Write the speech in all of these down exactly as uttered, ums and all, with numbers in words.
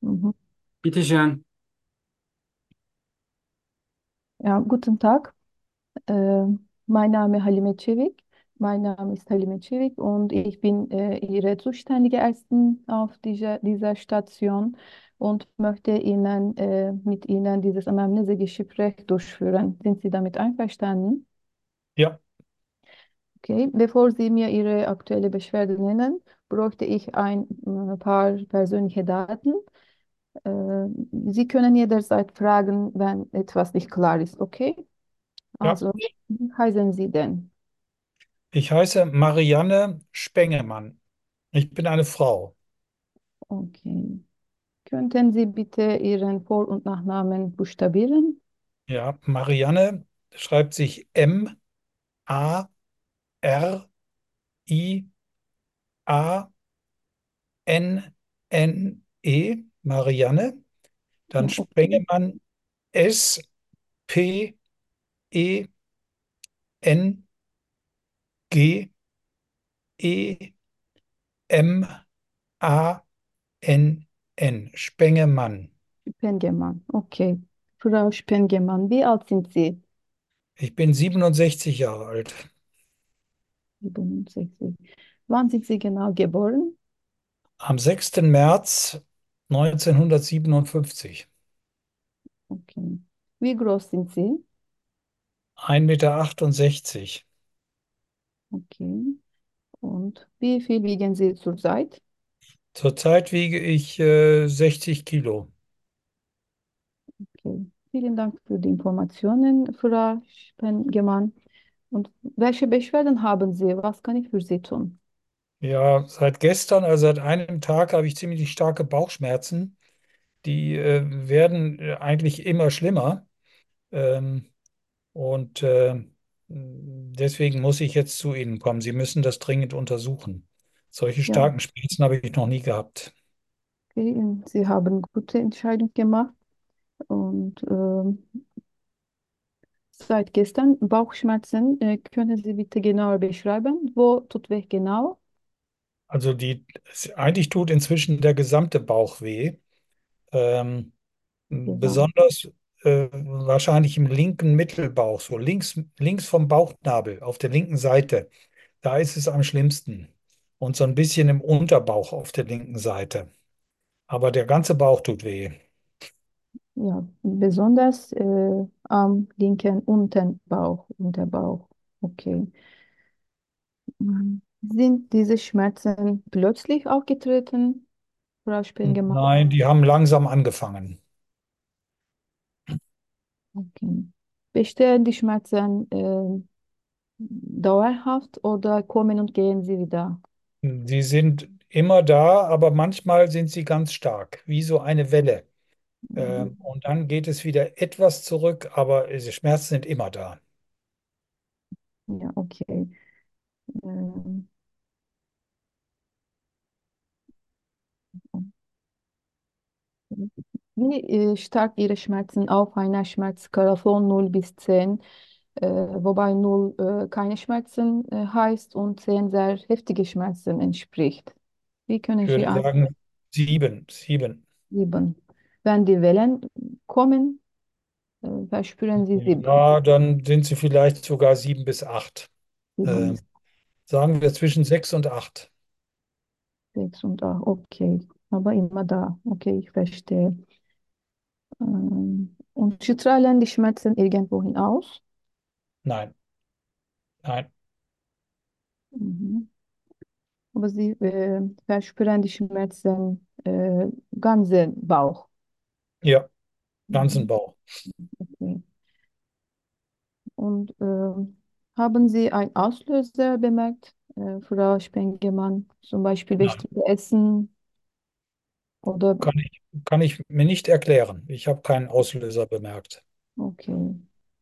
Mhm. Bitteschön. Ja, guten Tag. Äh, Mein Name Halime Çevik. Mein Name ist Halime Çevik und ich bin äh, Ihre zuständige Ärztin auf dieser, dieser Station und möchte Ihnen äh, mit Ihnen dieses Anamnesegespräch durchführen. Sind Sie damit einverstanden? Ja, Okay. Bevor Sie mir Ihre aktuelle Beschwerde nennen, bräuchte ich ein äh, paar persönliche Daten. Äh, Sie können jederzeit fragen, wenn etwas nicht klar ist, okay? ja. Also, wie heißen Sie denn? Ich heiße Marianne Spengemann. Ich bin eine Frau. Okay. Könnten Sie bitte Ihren Vor- und Nachnamen buchstabieren? Ja, Marianne schreibt sich M-A-R-I-A-N-N-E, Marianne. Dann Ja, okay. Spengemann, S-P-E-N-G-E-M-A-N-N. Spengemann. Spengemann. Okay. Frau Spengemann, wie alt sind Sie? Ich bin siebenundsechzig Jahre alt. siebenundsechzig. Wann sind Sie genau geboren? Am sechsten März neunzehnhundertsiebenundfünfzig. Okay. Wie groß sind Sie? Ein Meter achtundsechzig. Okay. Und wie viel wiegen Sie zurzeit? Zurzeit wiege ich äh, sechzig Kilo. Okay. Vielen Dank für die Informationen, Frau Spengemann. Und welche Beschwerden haben Sie? Was kann ich für Sie tun? Ja, seit gestern, also seit einem Tag, habe ich ziemlich starke Bauchschmerzen. Die äh, werden äh, eigentlich immer schlimmer. Ähm, und äh, deswegen muss ich jetzt zu Ihnen kommen. Sie müssen das dringend untersuchen. Solche Ja, starken Schmerzen habe ich noch nie gehabt. okay. Sie haben gute Entscheidung gemacht. Und ähm, seit gestern Bauchschmerzen. Äh, können Sie bitte genauer beschreiben? Wo tut weh genau? Also die, eigentlich tut inzwischen der gesamte Bauch weh. Ähm, Gesamt. Besonders äh, wahrscheinlich im linken Mittelbauch, so links, links vom Bauchnabel, auf der linken Seite. Da ist es am schlimmsten. Und so ein bisschen im Unterbauch auf der linken Seite. Aber der ganze Bauch tut weh. Ja, besonders äh, am linken Unterbauch, Unterbauch. Okay. Mhm. Sind diese Schmerzen plötzlich aufgetreten, Frau Spengemann? Nein, die haben langsam angefangen. Okay. Bestehen die Schmerzen äh, dauerhaft oder kommen und gehen sie wieder? Sie sind immer da, aber manchmal sind sie ganz stark, wie so eine Welle. Mhm. Ähm, und dann geht es wieder etwas zurück, aber diese Schmerzen sind immer da. Ja, okay. Ähm, Wie äh, stark Ihre Schmerzen auf einer Schmerzskala von null bis zehn, äh, wobei null äh, keine Schmerzen äh, heißt und zehn sehr heftige Schmerzen entspricht. Wie können Ich Sie würde sagen, sieben, sieben. angeben? Wenn die Wellen kommen, äh, verspüren Sie sieben. Ja, dann sind sie vielleicht sogar sieben bis acht. Sieben Äh, bis sagen wir zwischen sechs und acht. sechs und acht. Okay, aber immer da. Okay, ich verstehe. Ähm, und strahlen die Schmerzen irgendwohin aus? Nein, nein. Mhm. Aber Sie äh, verspüren die Schmerzen äh, ganze Bauch. Ja, ganzen Mhm. Bauch. Okay. Und ähm, haben Sie einen Auslöser bemerkt, äh, Frau Spengemann? Zum Beispiel Nein, bestimmte Essen oder kann ich, kann ich mir nicht erklären. Ich habe keinen Auslöser bemerkt. okay.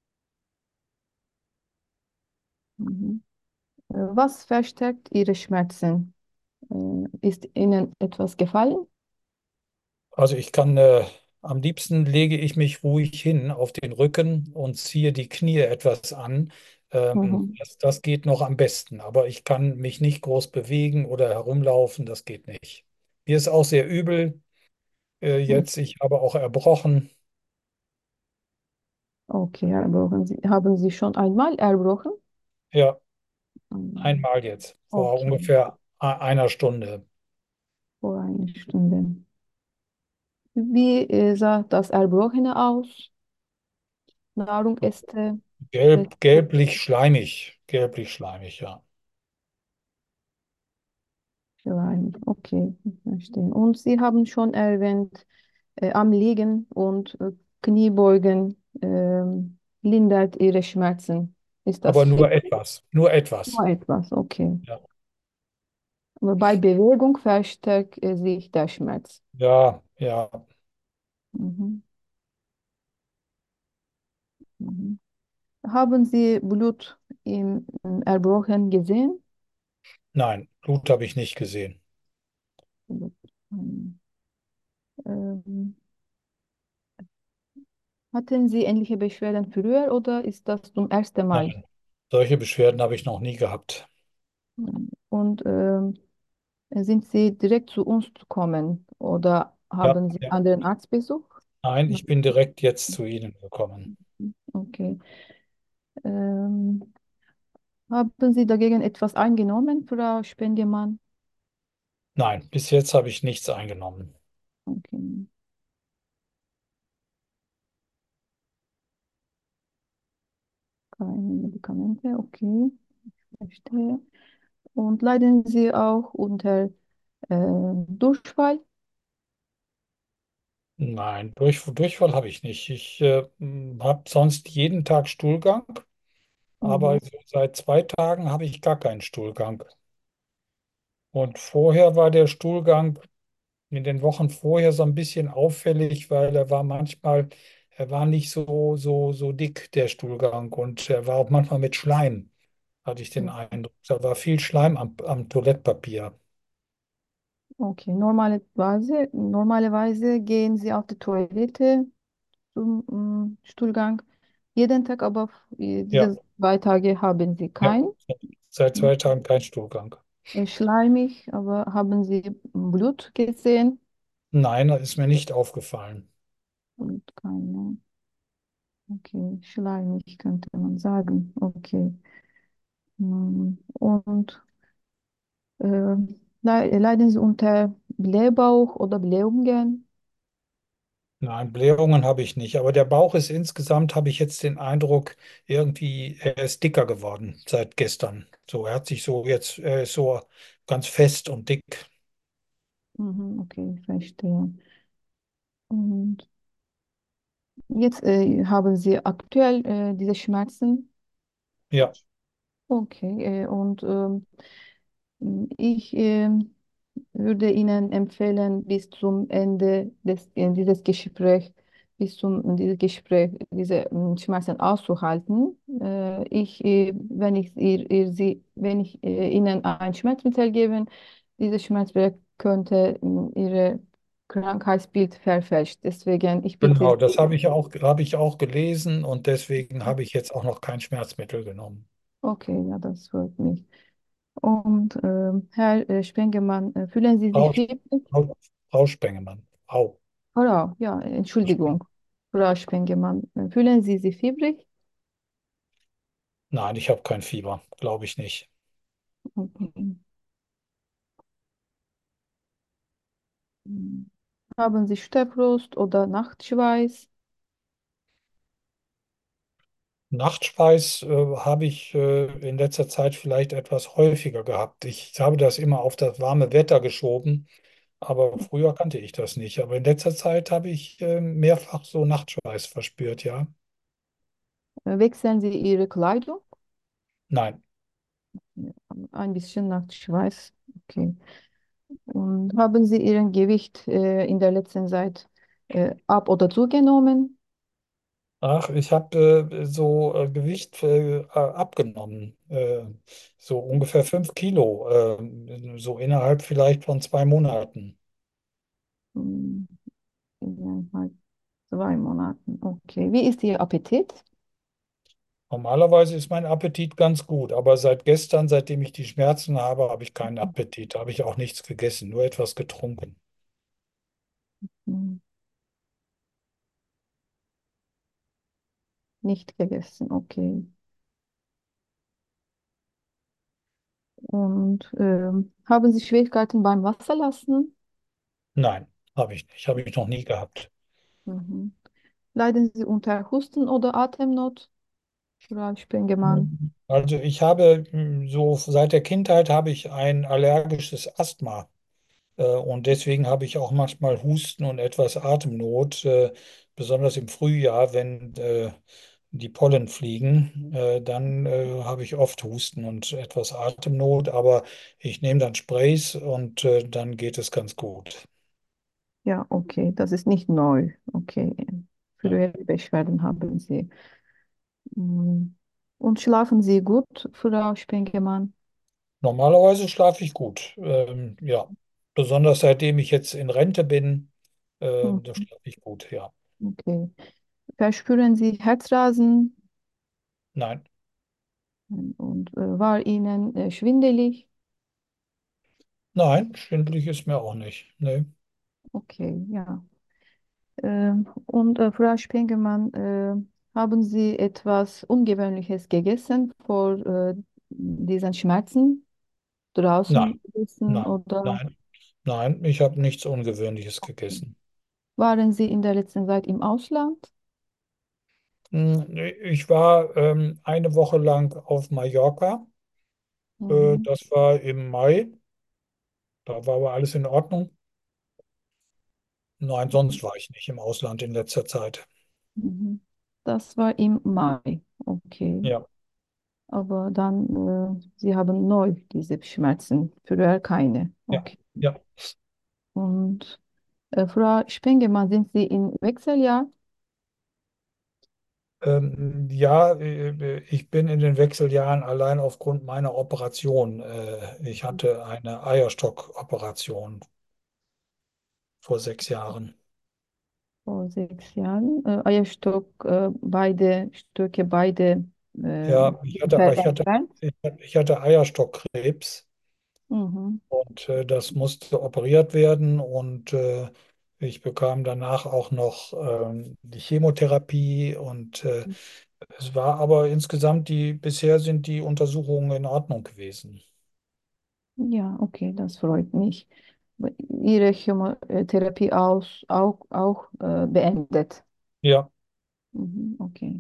Mhm. Äh, Was verstärkt Ihre Schmerzen? Äh, ist Ihnen etwas gefallen? Also ich kann, äh, am liebsten lege ich mich ruhig hin auf den Rücken und ziehe die Knie etwas an. Ähm, Mhm. das, das geht noch am besten, aber ich kann mich nicht groß bewegen oder herumlaufen, das geht nicht. Mir ist auch sehr übel. äh, jetzt. Ich habe auch erbrochen. Okay, erbrochen. Sie, haben Sie schon einmal erbrochen? Ja, Mhm. einmal jetzt, vor Okay, ungefähr e- einer Stunde. vor einer Stunde. Wie äh, sah das Erbrochene aus? Nahrung, Äste, Gelb, gelblich schleimig. Gelblich schleimig, ja. Schleim. Okay, ich verstehe. Und Sie haben schon erwähnt, äh, am Liegen und äh, Kniebeugen ähm, lindert Ihre Schmerzen. Ist Aber das nur richtig? etwas. Nur etwas. Nur etwas, okay. Ja, Aber bei Bewegung verstärkt äh, sich der Schmerz. ja, ja. Mhm. Mhm. Haben Sie Blut im, im Erbrochen gesehen? Nein, Blut habe ich nicht gesehen. Blut. Ähm, ähm, hatten Sie ähnliche Beschwerden früher oder ist das zum ersten Mal? Nein, solche Beschwerden habe ich noch nie gehabt. Mhm. Und ähm, sind Sie direkt zu uns gekommen oder Ja, haben Sie ja. anderen Arztbesuch? Nein, Nein. ich bin direkt jetzt zu Ihnen gekommen. Okay. Ähm, haben Sie dagegen etwas eingenommen, Frau Spengemann? Nein, bis jetzt habe ich nichts eingenommen. Okay. Keine Medikamente, okay, verstehe. Und leiden Sie auch unter äh, Durchfall? Nein, Durch, Durchfall habe ich nicht. Ich äh, habe sonst jeden Tag Stuhlgang, Mhm. aber so seit zwei Tagen habe ich gar keinen Stuhlgang. Und vorher war der Stuhlgang in den Wochen vorher so ein bisschen auffällig, weil er war manchmal, er war nicht so, so, so dick, der Stuhlgang, und er war auch manchmal mit Schleim, hatte ich den Eindruck. Da war viel Schleim am, am Toilettpapier. Okay, normalerweise, normalerweise gehen Sie auf die Toilette zum mm, Stuhlgang jeden Tag, aber äh, Ja, diese zwei Tage haben Sie ja, keinen. seit zwei Tagen kein Stuhlgang. Äh, schleimig, aber haben Sie Blut gesehen? Nein, das ist mir nicht aufgefallen. Und keine. Okay, schleimig könnte man sagen. Okay. Mm, Und äh, le- leiden Sie unter Blähbauch oder Blähungen? Nein, Blähungen habe ich nicht, aber der Bauch ist insgesamt, habe ich jetzt den Eindruck, irgendwie, er ist dicker geworden seit gestern. So, er hat sich so jetzt, er ist so ganz fest und dick. Mhm, okay, verstehe. Und jetzt äh, haben Sie aktuell äh, diese Schmerzen. Ja, Okay, äh, und ähm, ich ähm, würde Ihnen empfehlen, bis zum Ende des, äh, dieses Gespräch, bis zum dieses Gespräch, diese ähm, Schmerzen auszuhalten. Äh, ich, äh, wenn ich, ihr, ihr, sie, wenn ich äh, Ihnen ein Schmerzmittel gebe, dieses Schmerzmittel könnte äh, Ihre Krankheitsbild verfälscht. Deswegen, ich bitte genau, Sie, das habe ich auch, habe ich auch gelesen, und deswegen habe ich jetzt auch noch kein Schmerzmittel genommen. okay, ja, das freut mich. Und ähm, Herr äh, Spengemann, äh, fühlen Sie sich Frau, fit? Frau, Frau Spengemann, Frau. Frau, ja, Entschuldigung, Frau Spengemann, äh, fühlen Sie sich fiebrig? Nein, ich habe kein Fieber, glaube ich nicht. Okay. Mhm. Haben Sie Stephrust oder Nachtschweiß? Nachtschweiß äh, habe ich äh, in letzter Zeit vielleicht etwas häufiger gehabt. Ich habe das immer auf das warme Wetter geschoben, aber früher kannte ich das nicht. Aber in letzter Zeit habe ich äh, mehrfach so Nachtschweiß verspürt, ja. Äh, Wechseln Sie Ihre Kleidung? Nein, Ja, ein bisschen Nachtschweiß. Okay. Und haben Sie Ihren Gewicht äh, in der letzten Zeit äh, ab- oder zugenommen? ach, ich habe äh, so äh, Gewicht äh, äh, abgenommen, äh, so ungefähr fünf Kilo, äh, so innerhalb vielleicht von zwei Monaten. Hm, innerhalb zwei Monaten. Okay. Wie ist Ihr Appetit? Normalerweise ist mein Appetit ganz gut, aber seit gestern, seitdem ich die Schmerzen habe, habe ich keinen Appetit. Da habe ich auch nichts gegessen, nur etwas getrunken. Hm, nicht gegessen, okay. Und ähm, haben Sie Schwierigkeiten beim Wasserlassen? Nein, habe ich nicht. Habe ich noch nie gehabt. Mhm. Leiden Sie unter Husten oder Atemnot? Frau Spengemann. Also ich habe mm, so seit der Kindheit habe ich ein allergisches Asthma. Äh, Und deswegen habe ich auch manchmal Husten und etwas Atemnot, äh, besonders im Frühjahr, wenn äh, die Pollen fliegen, äh, dann äh, habe ich oft Husten und etwas Atemnot, aber ich nehme dann Sprays und äh, dann geht es ganz gut. Ja, okay, das ist nicht neu. Okay, Ja. frühere Beschwerden haben Sie. Mm. Und schlafen Sie gut, Frau Spengemann? Normalerweise schlafe ich gut. Ähm, ja, besonders seitdem ich jetzt in Rente bin, äh, Hm, da schlafe ich gut, ja. okay. Verspüren Sie Herzrasen? Nein, Und äh, war Ihnen äh, schwindelig? nein, schwindelig ist mir auch nicht. Nee. Okay, ja. Ähm, und äh, Frau Spengemann, äh, haben Sie etwas Ungewöhnliches gegessen vor äh, diesen Schmerzen? Nein, Draußen gegessen nein, oder nein, nein, ich habe nichts Ungewöhnliches gegessen. waren Sie in der letzten Zeit im Ausland? Hm, Ich war ähm, eine Woche lang auf Mallorca. Äh, Mhm. das war im Mai. Da war aber alles in Ordnung. Nein, sonst war ich nicht im Ausland in letzter Zeit. Mhm. Das war im Mai. Okay. Ja, Aber dann, äh, Sie haben neu diese Schmerzen, früher keine. ja, Okay. ja. Und äh, Frau Spengemann, sind Sie im Wechseljahr? Ähm, ja, äh, ich bin in den Wechseljahren allein aufgrund meiner Operation. Äh, ich hatte eine Eierstockoperation vor sechs Jahren. Vor sechs Jahren. Äh, Eierstock, äh, beide Stöcke, beide äh, Ja, ich hatte, ver- ich hatte, entfernt. ich hatte ich hatte Eierstockkrebs. Mhm. Und äh, das musste operiert werden und äh, ich bekam danach auch noch ähm, die Chemotherapie und äh, es war aber insgesamt die, bisher sind die Untersuchungen in Ordnung gewesen. Ja, okay, das freut mich. Ihre Chemotherapie aus, auch, auch äh, beendet. Ja, Mhm, okay.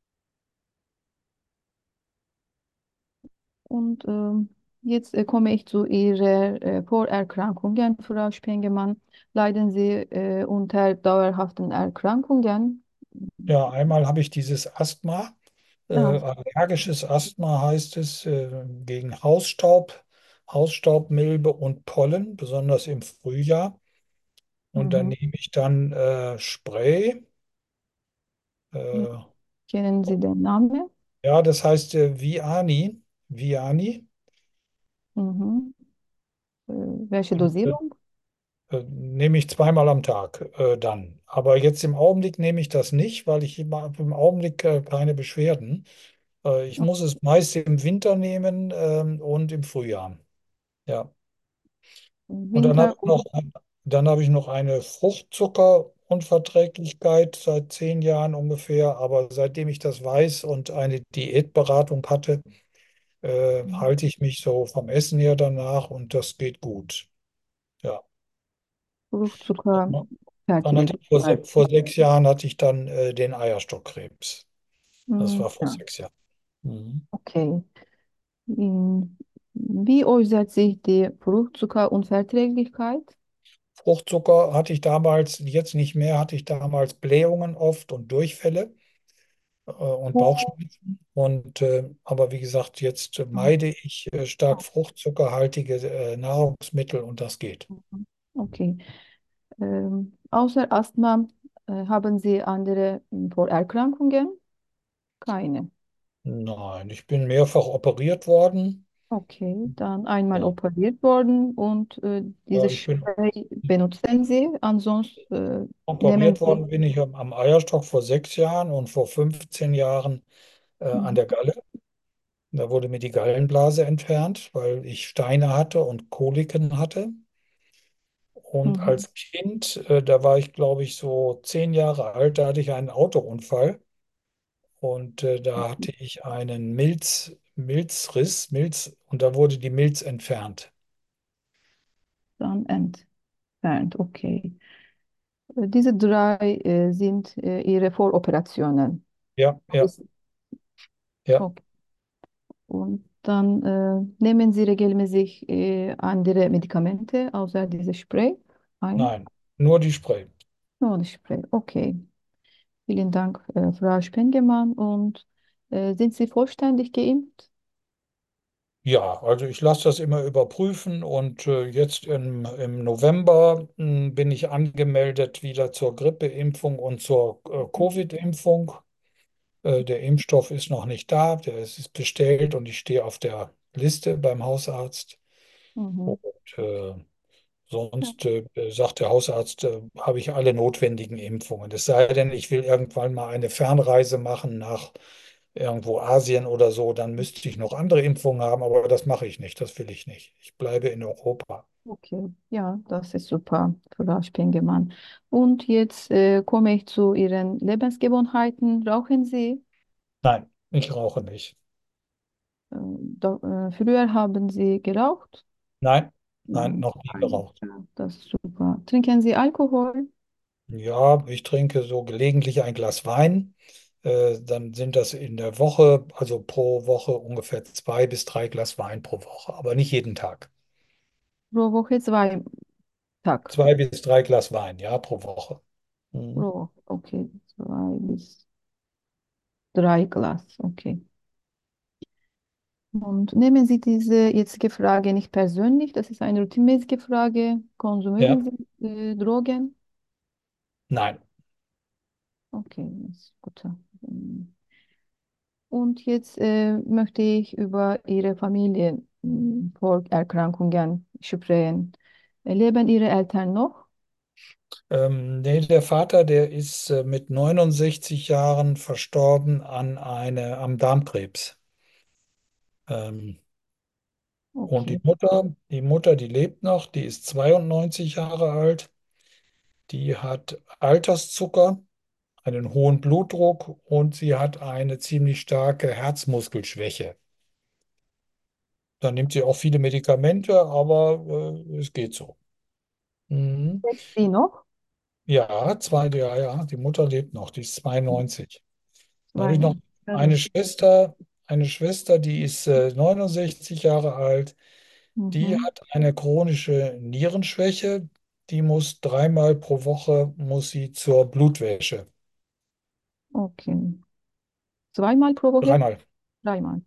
Und ähm, jetzt äh, komme ich zu Ihrer äh, Vorerkrankungen, Frau Spengemann. Leiden Sie äh, unter dauerhaften Erkrankungen? ja, einmal habe ich dieses Asthma, äh, Ah, allergisches Asthma heißt es, äh, gegen Hausstaub, Hausstaubmilbe und Pollen, besonders im Frühjahr. Und dann mhm. nehme ich dann äh, Spray. Äh, Kennen Sie den Namen? Ja, das heißt äh, Viani, Viani. Mhm. Äh, welche Und äh, Dosierung? äh, nehme ich zweimal am Tag äh, dann. Aber jetzt im Augenblick nehme ich das nicht, weil ich immer, hab im Augenblick äh, keine Beschwerden. Äh, ich muss es meist im Winter nehmen ähm, und im Frühjahr. Ja. Und dann habe Winter ich noch, und dann habe ich noch eine Fruchtzuckerunverträglichkeit seit zehn Jahren ungefähr. Aber seitdem ich das weiß und eine Diätberatung hatte, äh, halte ich mich so vom Essen her danach und das geht gut. Ja. Dann hatte ich vor, se Fruchtzuckerfertigkeit. vor sechs Jahren hatte ich dann äh, den Eierstockkrebs. Das Mhm. war vor Ja, sechs Jahren. Mhm. okay. Ähm, Wie äußert sich die Fruchtzuckerunverträglichkeit? Fruchtzucker hatte ich damals, jetzt nicht mehr, hatte ich damals Blähungen oft und Durchfälle äh, und Oh. Bauchschmerzen. Und, äh, aber wie gesagt, jetzt meide ich äh, stark fruchtzuckerhaltige äh, Nahrungsmittel und das geht. Okay. Ähm, außer Asthma äh, haben Sie andere ähm, Vorerkrankungen? Keine. Nein, ich bin mehrfach operiert worden. Okay, dann einmal Ja, operiert worden und äh, ja, dieses ich bin Spray benutzen Sie, ansonsten äh, nehmen operiert Sie. worden, bin ich am, am Eierstock vor sechs Jahren und vor fünfzehn Jahren äh, an Mhm. der Galle. Da wurde mir die Gallenblase entfernt, weil ich Steine hatte und Koliken hatte. Und Mhm. als Kind, äh, da war ich, glaube ich, so zehn Jahre alt, da hatte ich einen Autounfall und äh, da hatte ich einen Milz, Milzriss, Milz, und da wurde die Milz entfernt. Dann entfernt, okay. Äh, Diese drei äh, sind äh, Ihre Voroperationen. Ja, ja, Ist- ja. Okay. Und dann äh, nehmen Sie regelmäßig äh, andere Medikamente außer dieses Spray ein? Nein, nur die Spray. Nur das Spray, okay. Vielen Dank, äh, Frau Spengemann. Und äh, sind Sie vollständig geimpft? Ja, also ich lasse das immer überprüfen und äh, jetzt im, im November mh, bin ich angemeldet wieder zur Grippeimpfung und zur äh, Covid-Impfung. Äh, der Impfstoff ist noch nicht da, der ist, ist bestellt und ich stehe auf der Liste beim Hausarzt. Mhm. Und äh, Ja, sonst äh, sagt der Hausarzt, äh, habe ich alle notwendigen Impfungen. Es sei denn, ich will irgendwann mal eine Fernreise machen nach irgendwo Asien oder so, dann müsste ich noch andere Impfungen haben, aber das mache ich nicht, das will ich nicht. Ich bleibe in Europa. okay. Ja, das ist super, Frau Spengemann. Und jetzt äh, komme ich zu Ihren Lebensgewohnheiten. Rauchen Sie? Nein, ich rauche nicht. Äh, da, äh, früher haben Sie geraucht? Nein, nein, Nein. noch nie Nein. geraucht. Ja, das ist super. Trinken Sie Alkohol? Ja, ich trinke so gelegentlich ein Glas Wein. Äh, dann sind das in der Woche, also pro Woche ungefähr zwei bis drei Glas Wein pro Woche, aber nicht jeden Tag. Pro Woche zwei Tag. Zwei bis drei Glas Wein, ja, pro Woche. Mhm. Pro, okay. Zwei bis drei Glas. Okay. Und nehmen Sie diese jetzige Frage nicht persönlich. Das ist eine routinemäßige Frage. Ja, Konsumieren Sie äh, Drogen? nein. Okay, das ist gut. Mm. Und jetzt äh, möchte ich über Ihre Familie mm, Vorerkrankungen sprechen. Äh, Leben Ihre Eltern noch? Ähm, nee, der Vater, der ist äh, mit neunundsechzig Jahren verstorben an eine, am Darmkrebs. Ähm, und die Okay, Mutter, die Mutter, die lebt noch, die ist zweiundneunzig Jahre alt. Die hat Alterszucker, einen hohen Blutdruck und sie hat eine ziemlich starke Herzmuskelschwäche. Dann nimmt sie auch viele Medikamente, aber äh, es geht so. Mhm. lebt sie noch? Ja, zwei, ja, ja, die Mutter lebt noch, die ist zweiundneunzig. Dann habe ich noch Zwei. Das eine ist, Schwester, eine Schwester, die ist äh, neunundsechzig Jahre alt. Die mhm. hat eine chronische Nierenschwäche. Die muss dreimal pro Woche muss sie zur Blutwäsche. Okay. Zweimal pro Woche? Dreimal. Dreimal.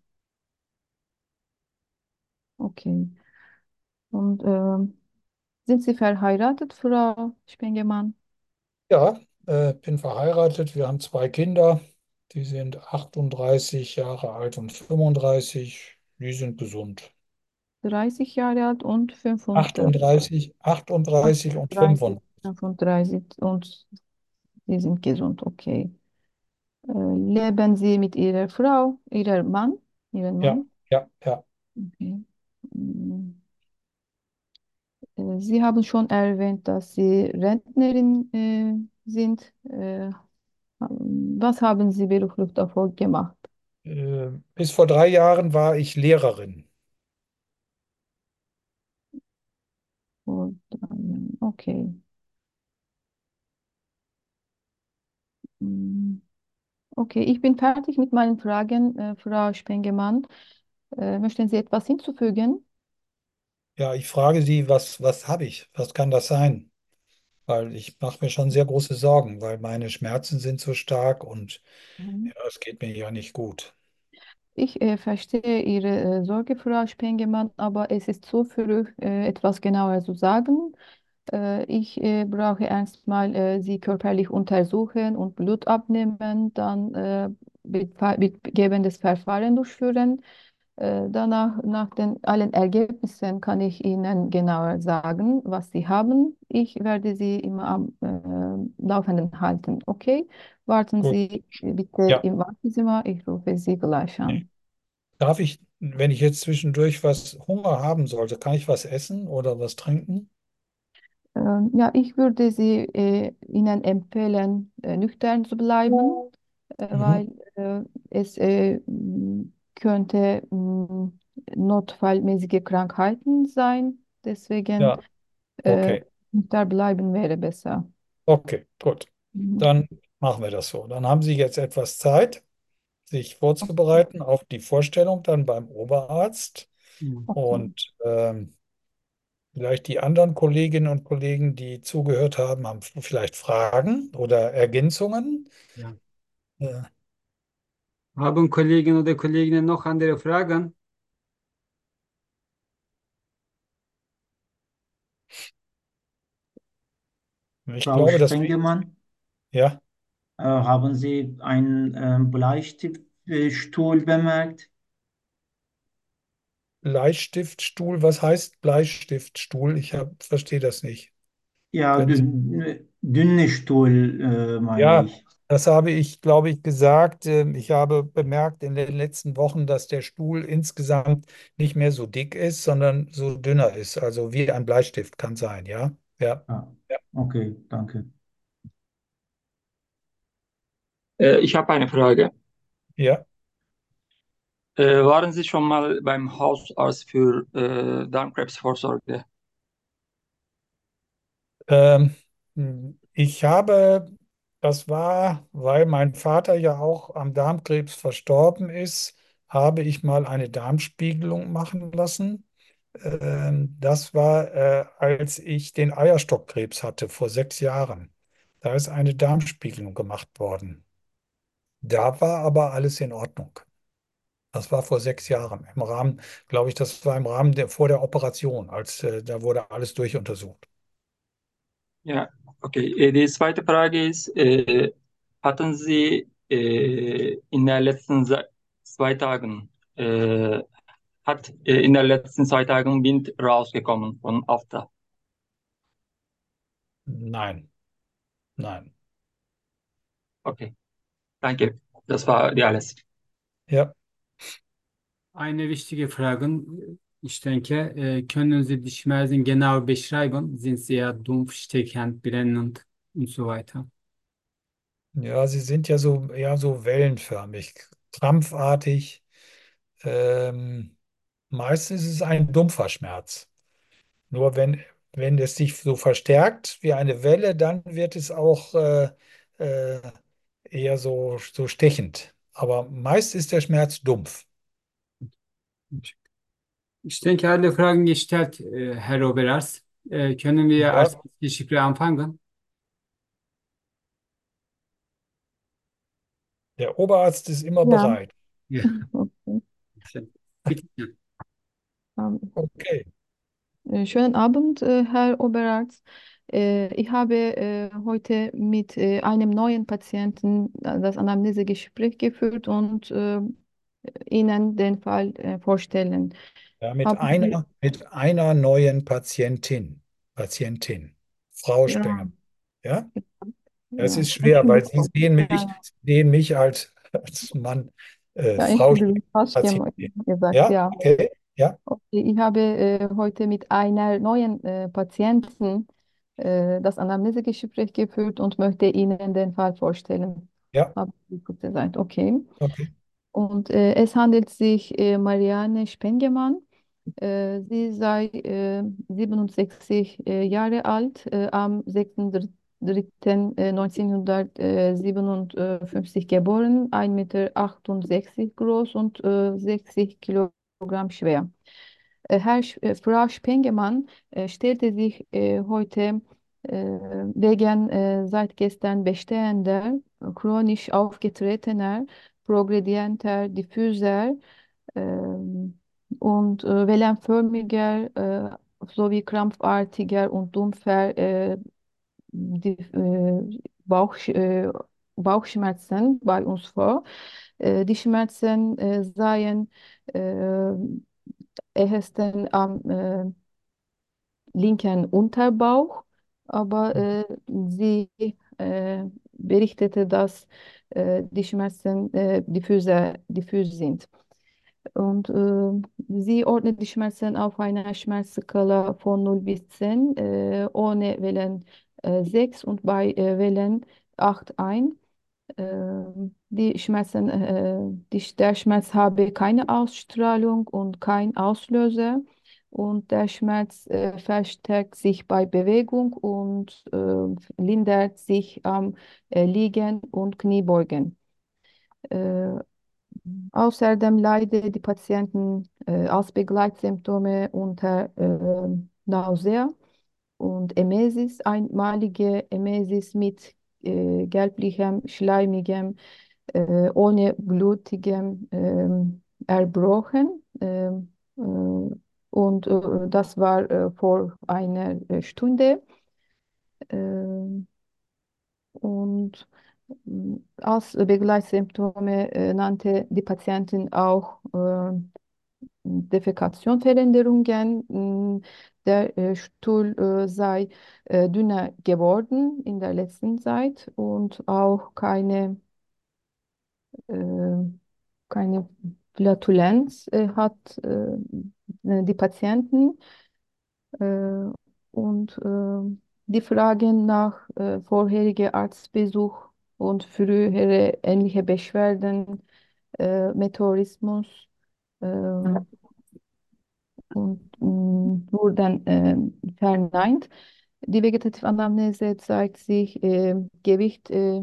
Okay. Und ähm, sind Sie verheiratet, Frau Spengemann? Ja, äh, bin verheiratet. Wir haben zwei Kinder. Die sind achtunddreißig Jahre alt und fünfunddreißig. Die sind gesund. dreißig Jahre alt und fünfunddreißig, achtunddreißig, achtunddreißig und achtunddreißig, fünfunddreißig. fünfunddreißig und Sie sind gesund, okay. Äh, leben Sie mit Ihrer Frau, Ihrem Mann, Ihrem Ja, Mann? ja, ja. Okay. Mm, äh, Sie haben schon erwähnt, dass Sie Rentnerin äh, sind. Äh, was haben Sie beruflich davor gemacht? Äh, bis vor drei Jahren war ich Lehrerin. Und, ähm, okay. Mm, okay, ich bin fertig mit meinen Fragen, äh, Frau Spengemann. Äh, möchten Sie etwas hinzufügen? Ja, ich frage Sie, was, was habe ich? Was kann das sein? Weil ich mache mir schon sehr große Sorgen, weil meine Schmerzen sind so stark und Mhm. ja, es geht mir ja nicht gut. Ich äh, verstehe Ihre äh, Sorge, Frau Spengemann, aber es ist zu früh, äh, etwas genauer zu sagen. Äh, ich äh, brauche erstmal äh, Sie körperlich untersuchen und Blut abnehmen, dann äh, bit- bitgebendes Verfahren durchführen. Äh, danach, nach den allen Ergebnissen kann ich Ihnen genauer sagen, was Sie haben. Ich werde Sie immer am äh, Laufenden halten. Okay? Warten Gut. Sie bitte Ja. im Wartezimmer. Ich rufe Sie gleich an. Darf ich, wenn ich jetzt zwischendurch was Hunger haben sollte, kann ich was essen oder was trinken? Ähm, ja, ich würde Sie äh, Ihnen empfehlen, äh, nüchtern zu bleiben, äh, Mhm. weil äh, es äh, m, könnte m, notfallmäßige Krankheiten sein. Deswegen Ja, äh, okay. nüchtern bleiben wäre besser. Okay, gut. Mhm. Dann machen wir das so. Dann haben Sie jetzt etwas Zeit, sich vorzubereiten auf die Vorstellung dann beim Oberarzt. Ja, Okay. Und ähm, vielleicht die anderen Kolleginnen und Kollegen, die zugehört haben, haben vielleicht Fragen oder Ergänzungen. ja. Äh, Haben Kollegen oder Kolleginnen noch andere Fragen? Ich Frau glaube, dass wir, Spengemann, ja, äh, haben Sie einen ähm, Bleistiftstuhl bemerkt? Bleistiftstuhl, was heißt Bleistiftstuhl? Ich hab, verstehe das nicht. Ja, Können Sie, dünn, dünne Stuhl, äh, meine ja, ich. das habe ich, glaube ich, gesagt. Ähm, Ich habe bemerkt in den letzten Wochen, dass der Stuhl insgesamt nicht mehr so dick ist, sondern so dünner ist. Also wie ein Bleistift kann sein, ja? Ja, Ah, ja, okay, danke. Äh, ich habe eine Frage. ja. Äh, waren Sie schon mal beim Hausarzt für äh, Darmkrebsvorsorge? Ähm, Ich habe, das war, weil mein Vater ja auch am Darmkrebs verstorben ist, habe ich mal eine Darmspiegelung machen lassen. Ähm, das war, äh, als ich den Eierstockkrebs hatte, vor sechs Jahren. Da ist eine Darmspiegelung gemacht worden. Da war aber alles in Ordnung. Das war vor sechs Jahren. Im Rahmen, glaube ich, das war im Rahmen der, vor der Operation, als äh, da wurde alles durchuntersucht. Ja, okay. Äh, die zweite Frage ist, äh, hatten Sie äh, in den letzten se- zwei Tagen, äh, hat äh, in den letzten zwei Tagen Wind rausgekommen von Afta? Nein, nein. Okay, danke. Das war die alles. Ja. Eine wichtige Frage. Ich denke, äh, können Sie die Schmerzen genau beschreiben? Sind sie ja dumpf, stechend, brennend und so weiter? Ja, sie sind ja so, ja, so wellenförmig, krampfartig. Ähm, Meistens ist es ein dumpfer Schmerz. Nur wenn, wenn es sich so verstärkt wie eine Welle, dann wird es auch äh, äh, eher so, so stechend. Aber meist ist der Schmerz dumpf. Ich denke, alle Fragen gestellt, äh, Herr Oberarzt. Äh, können wir als Ja, Gespräch anfangen? der Oberarzt ist immer Ja, bereit. Ja, okay. schön. Bitte. Ähm, Okay. Äh, Schönen Abend, äh, Herr Oberarzt. Äh, Ich habe äh, heute mit äh, einem neuen Patienten äh, das Anamnesegespräch geführt und äh, Ihnen den Fall äh, vorstellen. Ja, mit Haben Sie, einer, mit einer neuen Patientin. Patientin. Frau ja, Spenger. Ja? Es ja, ist schwer, weil Sie Entschuldigung. sehen mich, Ja, sehen mich als, als Mann, äh, ja, Frau Entschuldigung, falsch gem- Patientin. gesagt, Ja, ja. okay. Ja, Okay, ich habe äh, heute mit einer neuen äh, Patienten äh, das Anamnesegespräch geführt und möchte Ihnen den Fall vorstellen. ja, Haben Sie kurze Zeit, okay. okay. Und äh, es handelt sich äh, Marianne Spengemann. Äh, sie sei äh, siebenundsechzig äh, Jahre alt, äh, am sechster dritter neunzehnhundertsiebenundfünfzig geboren, ein Meter achtundsechzig groß und äh, sechzig Kilogramm schwer. Äh, Herr Sch- äh, Frau Spengemann äh, stellte sich äh, heute äh, wegen äh, seit gestern bestehender, äh, chronisch aufgetretener, progredienter, diffuser ähm, und äh, wellenförmiger äh, sowie krampfartiger und dumpfer äh, die, äh, Bauch, äh, Bauchschmerzen bei uns vor. Äh, die Schmerzen äh, seien äh, ehesten am äh, linken Unterbauch, aber äh, sie äh, berichtete, dass äh, die Schmerzen äh, diffuse, diffus sind. Und äh, sie ordnet die Schmerzen auf einer Schmerzskala von null bis zehn, äh, ohne Wellen äh, sechs und bei äh, Wellen acht ein. Äh, die Schmerzen, äh, die, der Schmerz habe keine Ausstrahlung und kein Auslöser. Und der Schmerz äh, verstärkt sich bei Bewegung und äh, lindert sich am äh, Liegen und Kniebeugen. Äh, Außerdem leiden die Patienten äh, als Begleitsymptome unter äh, Nausea und Emesis, einmalige Emesis mit äh, gelblichem, schleimigem, äh, ohne blutigem ähm, Erbrochen. Ähm, äh, und äh, das war äh, vor einer äh, Stunde. Ähm, und mm, als Begleitsymptome äh, nannte die Patientin auch äh, Defekationsveränderungen. mm, Der äh, Stuhl äh, sei äh, dünner geworden in der letzten Zeit und auch keine, äh, keine Flatulenz äh, hat äh, die Patienten. Äh, und äh, die Fragen nach äh, vorheriger Arztbesuch und frühere ähnliche Beschwerden, äh, Meteorismus äh, und mh, wurden äh, verneint. Die vegetative Anamnese zeigt sich äh, Gewicht, äh,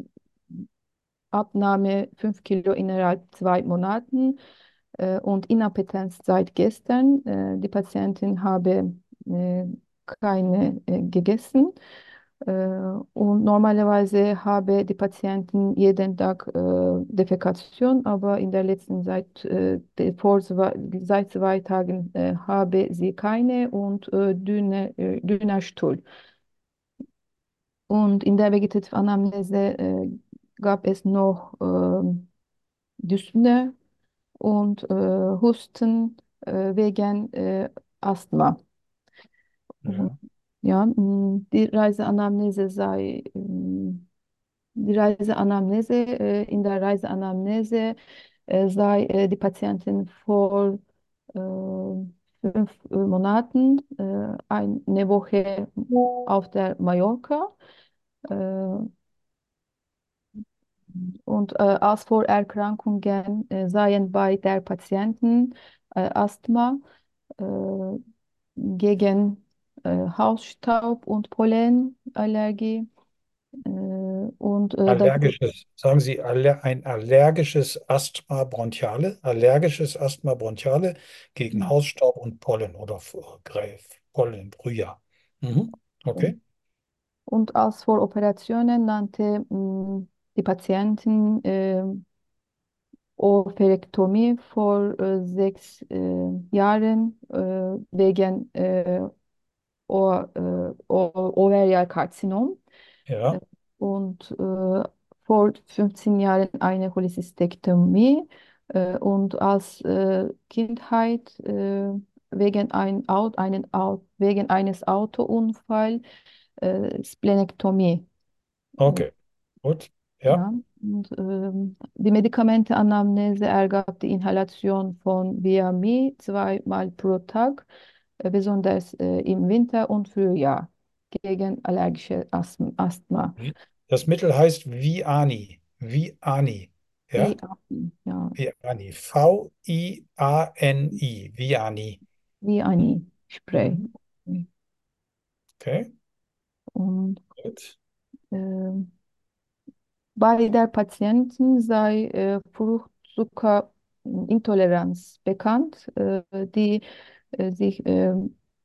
Abnahme fünf Kilo innerhalb zwei Monaten äh, und Inappetenz seit gestern. Äh, die Patientin habe äh, keine äh, gegessen. Äh, und normalerweise habe die Patientin jeden Tag äh, Defekation, aber in der letzten Zeit, äh, de- vor zwei, seit zwei Tagen äh, habe sie keine und äh, dünne, äh, dünner Stuhl. Und in der Vegetative Anamnese äh, gab es noch ähm, Dyspnoe und äh, Husten äh, wegen äh, Asthma. Und, Ja. ja, mh, die Reiseanamnese sei, mh, die Reiseanamnese, äh, in der Reiseanamnese äh, sei äh, die Patientin vor äh, fünf äh, Monaten äh, eine Woche auf der Mallorca äh, und äh, als Vorerkrankungen äh, seien bei der Patienten äh, Asthma, äh, gegen äh, Hausstaub und Pollenallergie äh, und äh, das Allergisches, sagen Sie, aller, ein allergisches Asthma bronchiale, allergisches Asthma bronchiale gegen Hausstaub und Pollen oder F- Gräf, Pollen, Brühe. Mhm. Okay. und als Voroperationen nannte mh, die Patientin äh, Oophorektomie vor äh, sechs äh, Jahren äh, wegen äh, o, äh, o Ovarialkarzinom. Äh, Ja, und äh, vor fünfzehn Jahren eine Cholezystektomie äh, und als äh, Kindheit äh, wegen, ein Au- einen Au wegen eines Autounfalls äh, Splenektomie. okay. Gut. Ja. Ja, und ähm, die Medikamentenanamnese ergab die Inhalation von Viami zweimal pro Tag, äh, besonders äh, im Winter und Frühjahr gegen allergische Asthma. Asthma. Das Mittel heißt Viani. Viani. Ja, Viami, ja, Viani. V I A N I. Viani. Viami Spray. Mhm. Okay. Und Gut. ähm, bei der Patienten sei äh, Fruchtzuckerintoleranz bekannt, äh, die äh, sich äh,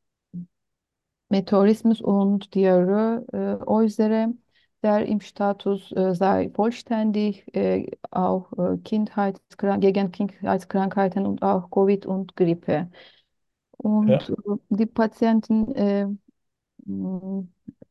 Meteorismus und Diarrhoe äh, äußere. Der Impfstatus äh, sei vollständig, äh, auch äh, Kindheitskrank gegen Kindheitskrankheiten und auch Covid und Grippe. Ja. Und äh, die Patienten äh, mh,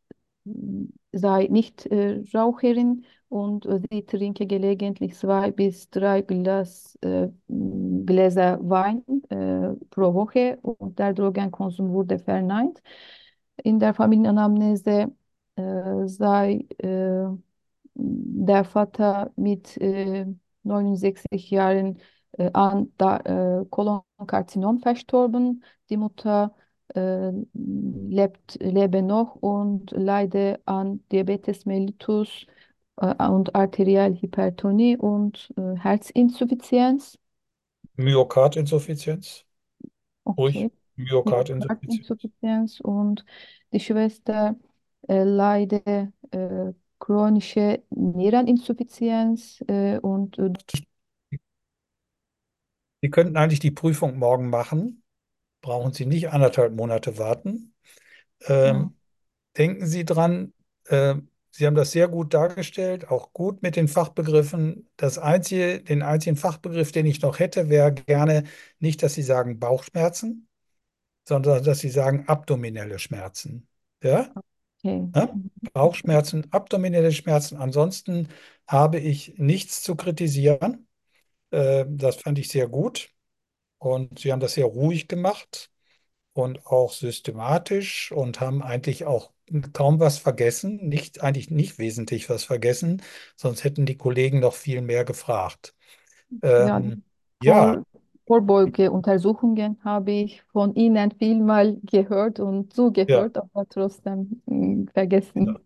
sei nicht äh, Raucherin und äh, sie trinke gelegentlich zwei bis drei Glas, äh, Gläser Wein äh, pro Woche und der Drogenkonsum wurde verneint. In der Familienanamnese äh, sei äh, der Vater mit äh, neunundsechzig Jahren äh, an da, äh, Kolonkarzinom verstorben. Die Mutter äh, lebt, lebe noch und leide an Diabetes mellitus äh, und Arterialhypertonie und äh, Herzinsuffizienz. Myokardinsuffizienz. Ruhig. Okay. Myokardinsuffizienz. Herzinsuffizienz und die Schwester äh, leide äh, chronische Niereninsuffizienz äh, und äh, Sie könnten eigentlich die Prüfung morgen machen. Brauchen Sie nicht anderthalb Monate warten. ja, Ähm, denken Sie dran, äh, Sie haben das sehr gut dargestellt, auch gut mit den Fachbegriffen. Das einzige, den einzigen Fachbegriff, den ich noch hätte, wäre gerne nicht, dass Sie sagen Bauchschmerzen, sondern dass Sie sagen abdominelle Schmerzen. Ja? okay. Ja? Bauchschmerzen, abdominelle Schmerzen. Ansonsten habe ich nichts zu kritisieren. Äh, das fand ich sehr gut. Und Sie haben das sehr ruhig gemacht und auch systematisch und haben eigentlich auch kaum was vergessen, nicht, eigentlich nicht wesentlich was vergessen, sonst hätten die Kollegen noch viel mehr gefragt. Ja, Ähm, ja, Vor, Vorbeugeuntersuchungen habe ich von Ihnen vielmal gehört und ja. zugehört, aber trotzdem mh, vergessen.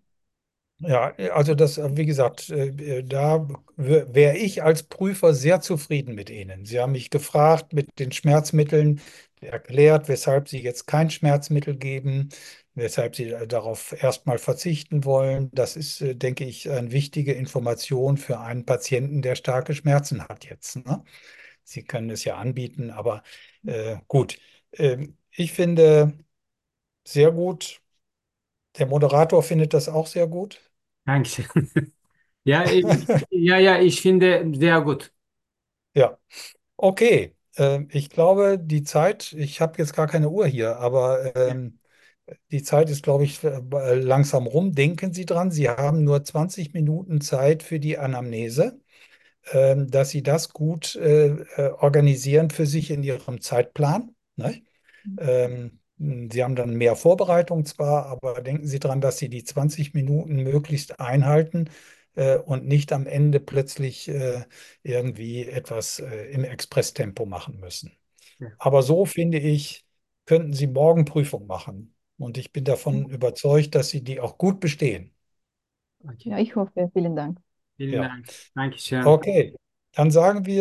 Ja, also das, äh, wie gesagt, äh, äh, da wäre ich als Prüfer sehr zufrieden mit Ihnen. Sie haben mich gefragt mit den Schmerzmitteln, erklärt, weshalb Sie jetzt kein Schmerzmittel geben, weshalb Sie äh, darauf erstmal verzichten wollen. Das ist, äh, denke ich, eine wichtige Information für einen Patienten, der starke Schmerzen hat jetzt, ne? Sie können es ja anbieten, aber äh, gut. Ähm, ich finde sehr gut, der Moderator findet das auch sehr gut. Dankeschön. Ja, ich, ja, ja, ich finde sehr gut. Ja. Okay, ähm, ich glaube, die Zeit, ich habe jetzt gar keine Uhr hier, aber Ja, ähm, die Zeit ist, glaube ich, äh, langsam rum. Denken Sie dran, Sie haben nur zwanzig Minuten Zeit für die Anamnese, ähm, dass Sie das gut äh, äh, organisieren für sich in Ihrem Zeitplan. Ne? Ähm, Sie haben dann mehr Vorbereitung zwar, aber denken Sie dran, dass Sie die zwanzig Minuten möglichst einhalten äh, und nicht am Ende plötzlich äh, irgendwie etwas äh, im Expresstempo machen müssen. ja, Aber so finde ich, könnten Sie morgen Prüfung machen. Und ich bin davon überzeugt, dass Sie die auch gut bestehen. okay. Ja, ich hoffe, vielen Dank. Vielen Ja, Dank. Dankeschön. okay. Dann sagen wir,